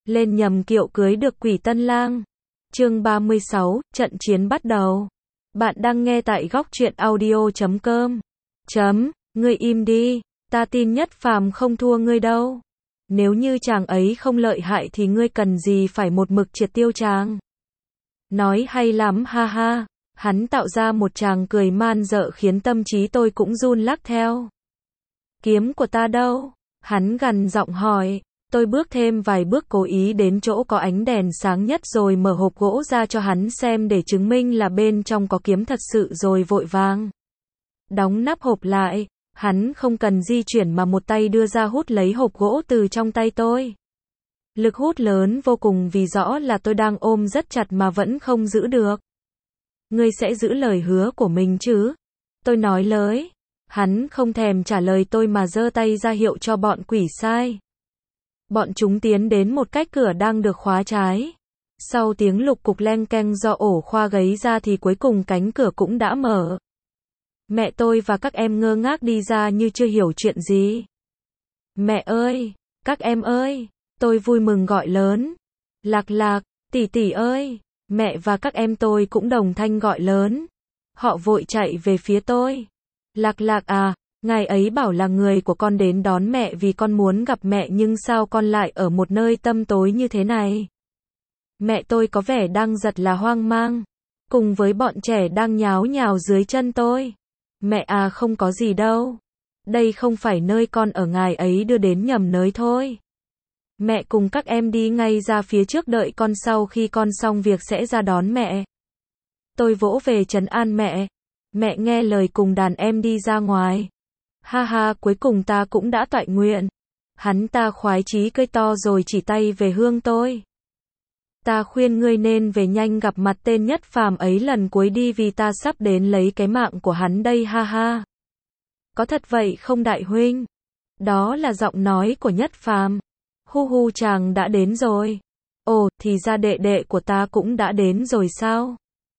Lên nhầm kiệu cưới được quỷ tân lang. Chương 36, trận chiến bắt đầu. Bạn đang nghe tại góc truyện audio.com. Ngươi im đi, ta tin Nhất Phàm không thua ngươi đâu. Nếu như chàng ấy không lợi hại thì ngươi cần gì phải một mực triệt tiêu chàng. Nói hay lắm ha ha. Hắn tạo ra một tràng cười man dợ khiến tâm trí tôi cũng run lắc theo. Kiếm của ta đâu? Hắn gằn giọng hỏi. Tôi bước thêm vài bước cố ý đến chỗ có ánh đèn sáng nhất rồi mở hộp gỗ ra cho hắn xem để chứng minh là bên trong có kiếm thật sự rồi vội vàng đóng nắp hộp lại. Hắn không cần di chuyển mà một tay đưa ra hút lấy hộp gỗ từ trong tay tôi. Lực hút lớn vô cùng vì rõ là tôi đang ôm rất chặt mà vẫn không giữ được. Ngươi sẽ giữ lời hứa của mình chứ? Tôi nói lới. Hắn không thèm trả lời tôi mà giơ tay ra hiệu cho bọn quỷ sai. Bọn chúng tiến đến một cách cửa đang được khóa trái. Sau tiếng lục cục leng keng do ổ khoa gáy ra thì cuối cùng cánh cửa cũng đã mở. Mẹ tôi và các em ngơ ngác đi ra như chưa hiểu chuyện gì. Mẹ ơi, các em ơi, tôi vui mừng gọi lớn. Lạc Lạc, tỷ tỷ ơi, mẹ và các em tôi cũng đồng thanh gọi lớn. Họ vội chạy về phía tôi. Lạc Lạc à, ngài ấy bảo là người của con đến đón mẹ vì con muốn gặp mẹ nhưng sao con lại ở một nơi tăm tối như thế này? Mẹ tôi có vẻ đang rất là hoang mang, cùng với bọn trẻ đang nháo nhào dưới chân tôi. Mẹ à không có gì đâu. Đây không phải nơi con ở, ngài ấy đưa đến nhầm nơi thôi. Mẹ cùng các em đi ngay ra phía trước đợi con, sau khi con xong việc sẽ ra đón mẹ. Tôi vỗ về trấn an mẹ. Mẹ nghe lời cùng đàn em đi ra ngoài. Ha ha, cuối cùng ta cũng đã toại nguyện. Hắn ta khoái chí cười to rồi chỉ tay về hướng tôi. Ta khuyên ngươi nên về nhanh gặp mặt tên Nhất Phàm ấy lần cuối đi vì ta sắp đến lấy cái mạng của hắn đây ha ha. Có thật vậy không đại huynh? Đó là giọng nói của Nhất Phàm. Hu hu, chàng đã đến rồi. Ồ, thì ra đệ đệ của ta cũng đã đến rồi sao?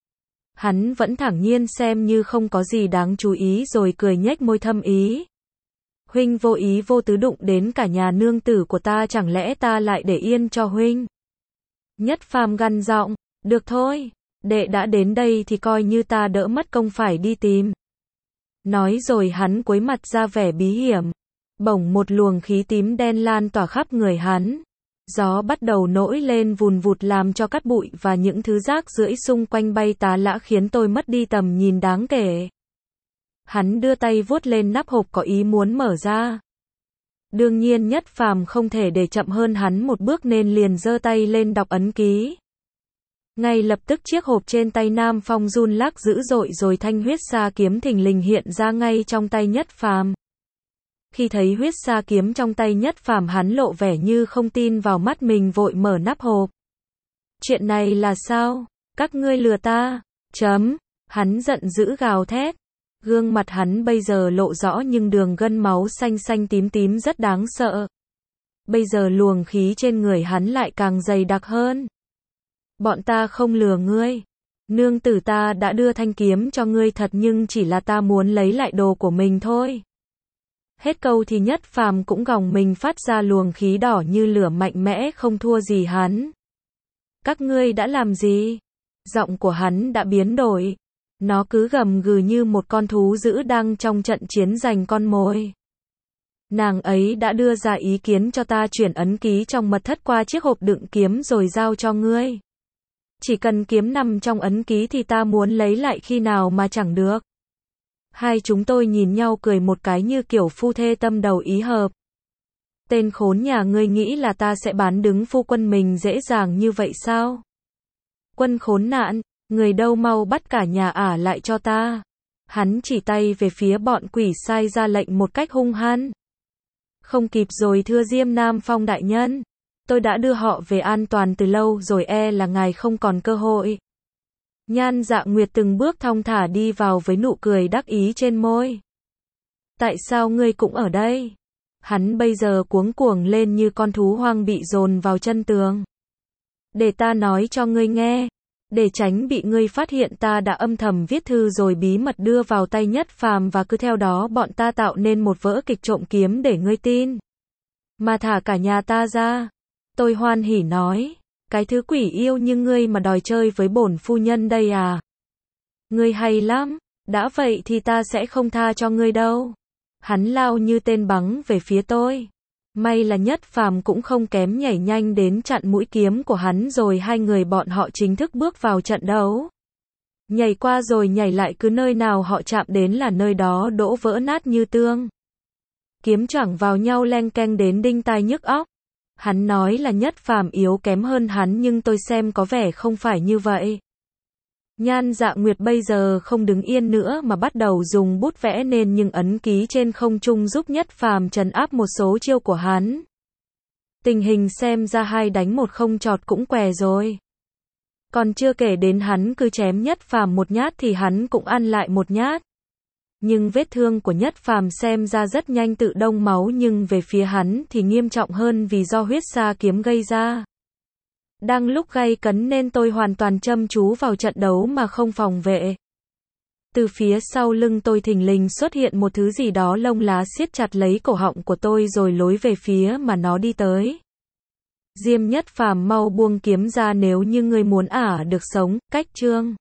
Hắn vẫn thản nhiên xem như không có gì đáng chú ý rồi cười nhếch môi thâm ý. Huynh vô ý vô tứ đụng đến cả nhà nương tử của ta, chẳng lẽ ta lại để yên cho huynh? Nhất Phàm gằn giọng, được thôi, đệ đã đến đây thì coi như ta đỡ mất công phải đi tìm. Nói rồi hắn cúi mặt ra vẻ bí hiểm. Bỗng một luồng khí tím đen lan tỏa khắp người hắn. Gió bắt đầu nổi lên vùn vụt làm cho cát bụi và những thứ rác rưởi xung quanh bay tá lả khiến tôi mất đi tầm nhìn đáng kể. Hắn đưa tay vuốt lên nắp hộp có ý muốn mở ra. Đương nhiên Nhất Phàm không thể để chậm hơn hắn một bước nên liền giơ tay lên đọc ấn ký. Ngay lập tức chiếc hộp trên tay Nam Phong run lắc dữ dội rồi thanh huyết sa kiếm thình lình hiện ra ngay trong tay Nhất Phàm. Khi thấy huyết sa kiếm trong tay Nhất Phàm, hắn lộ vẻ như không tin vào mắt mình, vội mở nắp hộp. Chuyện này là sao? Các ngươi lừa ta? Hắn giận dữ gào thét. Gương mặt hắn bây giờ lộ rõ nhưng đường gân máu xanh xanh tím tím rất đáng sợ. Bây giờ luồng khí trên người hắn lại càng dày đặc hơn. Bọn ta không lừa ngươi. Nương tử ta đã đưa thanh kiếm cho ngươi thật nhưng chỉ là ta muốn lấy lại đồ của mình thôi. Hết câu thì Nhất Phàm cũng gồng mình phát ra luồng khí đỏ như lửa mạnh mẽ không thua gì hắn. Các ngươi đã làm gì? Giọng của hắn đã biến đổi. Nó cứ gầm gừ như một con thú dữ đang trong trận chiến giành con mồi. Nàng ấy đã đưa ra ý kiến cho ta chuyển ấn ký trong mật thất qua chiếc hộp đựng kiếm rồi giao cho ngươi. Chỉ cần kiếm nằm trong ấn ký thì ta muốn lấy lại khi nào mà chẳng được. Hai chúng tôi nhìn nhau cười một cái như kiểu phu thê tâm đầu ý hợp. Tên khốn nhà ngươi nghĩ là ta sẽ bán đứng phu quân mình dễ dàng như vậy sao? Quân khốn nạn, người đâu mau bắt cả nhà ả lại cho ta. Hắn chỉ tay về phía bọn quỷ sai ra lệnh một cách hung hăng. Không kịp rồi thưa Diêm Nam Phong đại nhân. Tôi đã đưa họ về an toàn từ lâu rồi, e là ngài không còn cơ hội. Nhan Dạ Nguyệt từng bước thong thả đi vào với nụ cười đắc ý trên môi. Tại sao ngươi cũng ở đây? Hắn bây giờ cuống cuồng lên như con thú hoang bị dồn vào chân tường. Để ta nói cho ngươi nghe. Để tránh bị ngươi phát hiện, ta đã âm thầm viết thư rồi bí mật đưa vào tay Nhất Phàm và cứ theo đó bọn ta tạo nên một vở kịch trộm kiếm để ngươi tin. Mà thả cả nhà ta ra. Tôi hoan hỉ nói, cái thứ quỷ yêu như ngươi mà đòi chơi với bổn phu nhân đây à? Ngươi hay lắm, đã vậy thì ta sẽ không tha cho ngươi đâu. Hắn lao như tên bắn về phía tôi. May là Nhất Phàm cũng không kém, nhảy nhanh đến chặn mũi kiếm của hắn rồi hai người bọn họ chính thức bước vào trận đấu. Nhảy qua rồi nhảy lại, cứ nơi nào họ chạm đến là nơi đó đổ vỡ nát như tương. Kiếm choảng vào nhau leng keng đến đinh tai nhức óc. Hắn nói là Nhất Phàm yếu kém hơn hắn nhưng tôi xem có vẻ không phải như vậy. Nhan Dạ Nguyệt bây giờ không đứng yên nữa mà bắt đầu dùng bút vẽ nên những ấn ký trên không trung giúp Nhất Phàm trấn áp một số chiêu của hắn. Tình hình xem ra 2 đánh 1 không chọt cũng què rồi. Còn chưa kể đến hắn cứ chém Nhất Phàm một nhát thì hắn cũng ăn lại một nhát. Nhưng vết thương của Nhất Phàm xem ra rất nhanh tự đông máu, nhưng về phía hắn thì nghiêm trọng hơn vì do huyết sa kiếm gây ra. Đang lúc gay cấn nên tôi hoàn toàn chăm chú vào trận đấu mà không phòng vệ. Từ phía sau lưng tôi thình lình xuất hiện một thứ gì đó lông lá siết chặt lấy cổ họng của tôi rồi lối về phía mà nó đi tới. Diêm Nhất Phàm mau buông kiếm ra nếu như ngươi muốn ả được sống, cách chương.